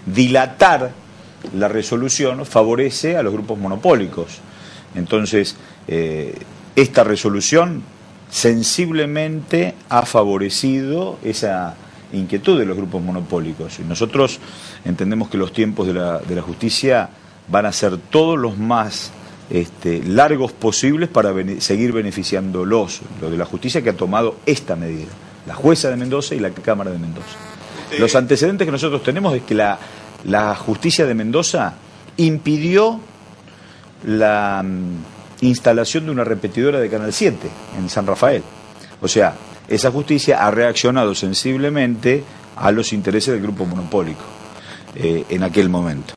dilatar la resolución favorece a los grupos monopólicos. Entonces, esta resolución sensiblemente ha favorecido esa inquietud de los grupos monopólicos. Y nosotros entendemos que los tiempos de la justicia van a ser todos los más largos posibles para seguir beneficiándolos, lo de la justicia que ha tomado esta medida, la jueza de Mendoza y la Cámara de Mendoza. Los antecedentes que nosotros tenemos es que la justicia de Mendoza impidió la instalación de una repetidora de Canal 7 en San Rafael. O sea, esa justicia ha reaccionado sensiblemente a los intereses del grupo monopólico en aquel momento.